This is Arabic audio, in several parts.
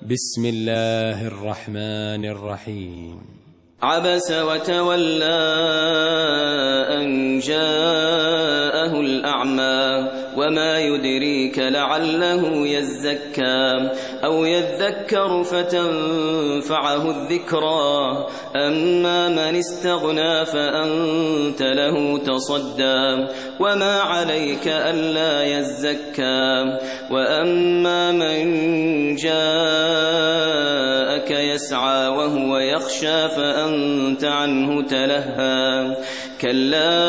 بسم الله الرحمن الرحيم. عبس وتولى أن جاءه الأعمى وما يدريك لعله يزكى أو يذكر فتنفعه الذكرى أما من استغنى فأنت له تصدى وما عليك ألا يزكى وأما من جاءك يسعى وهو يخشى فأنت عنه تلهى كلا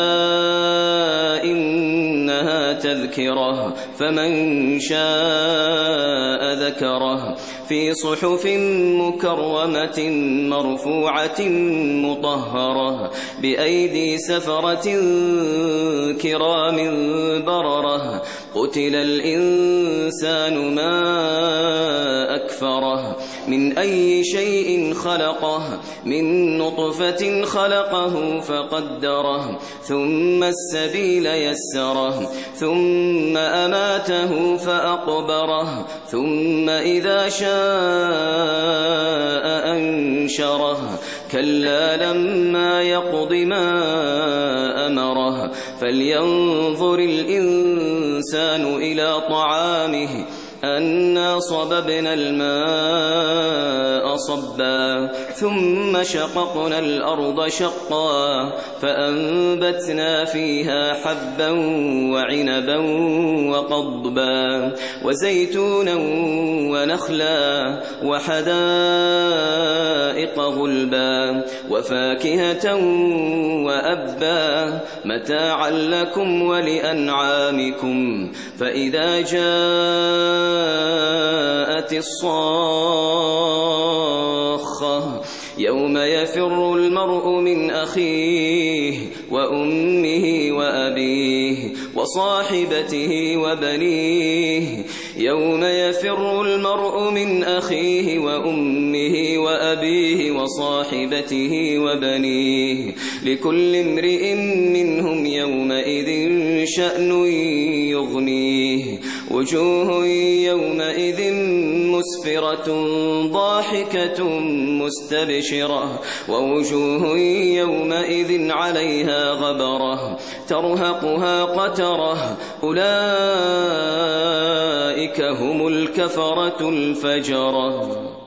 إنها تذكرة فمن شاء ذكره في صحف مكرمة مرفوعة مطهرة بأيدي سفرة كرام بررة قتل الإنسان ما أكفره من أي شيء خلقه من نطفة خلقه فقدره ثم السبيل يسره ثم أماته فأقبره ثم إذا شاء أنشره كلا لما يقض ما أمره فلينظر الإنسان إلى طعامه أنا صببنا الماء صبا ثم شققنا الأرض شقا فأنبتنا فيها حبا وعنبا وقضبا وزيتونا ونخلا وحدائق غلبا وفاكهة وأبا متاعا لكم ولأنعامكم فإذا جاءت الصاخة يوم يفر المرء من أخيه وأمه وأبيه وصاحبته وبنيه يوم يفر المرء من أخيه وأمه وأبيه وصاحبته وبنيه لكل امرئ منهم يومئذ شأن يغنيه وجوه يومئذ مسفرة ضاحكة مستبشرة ووجوه يومئذ عليها غبرة ترهقها قترة أولئك هم الكفرة الفجرة.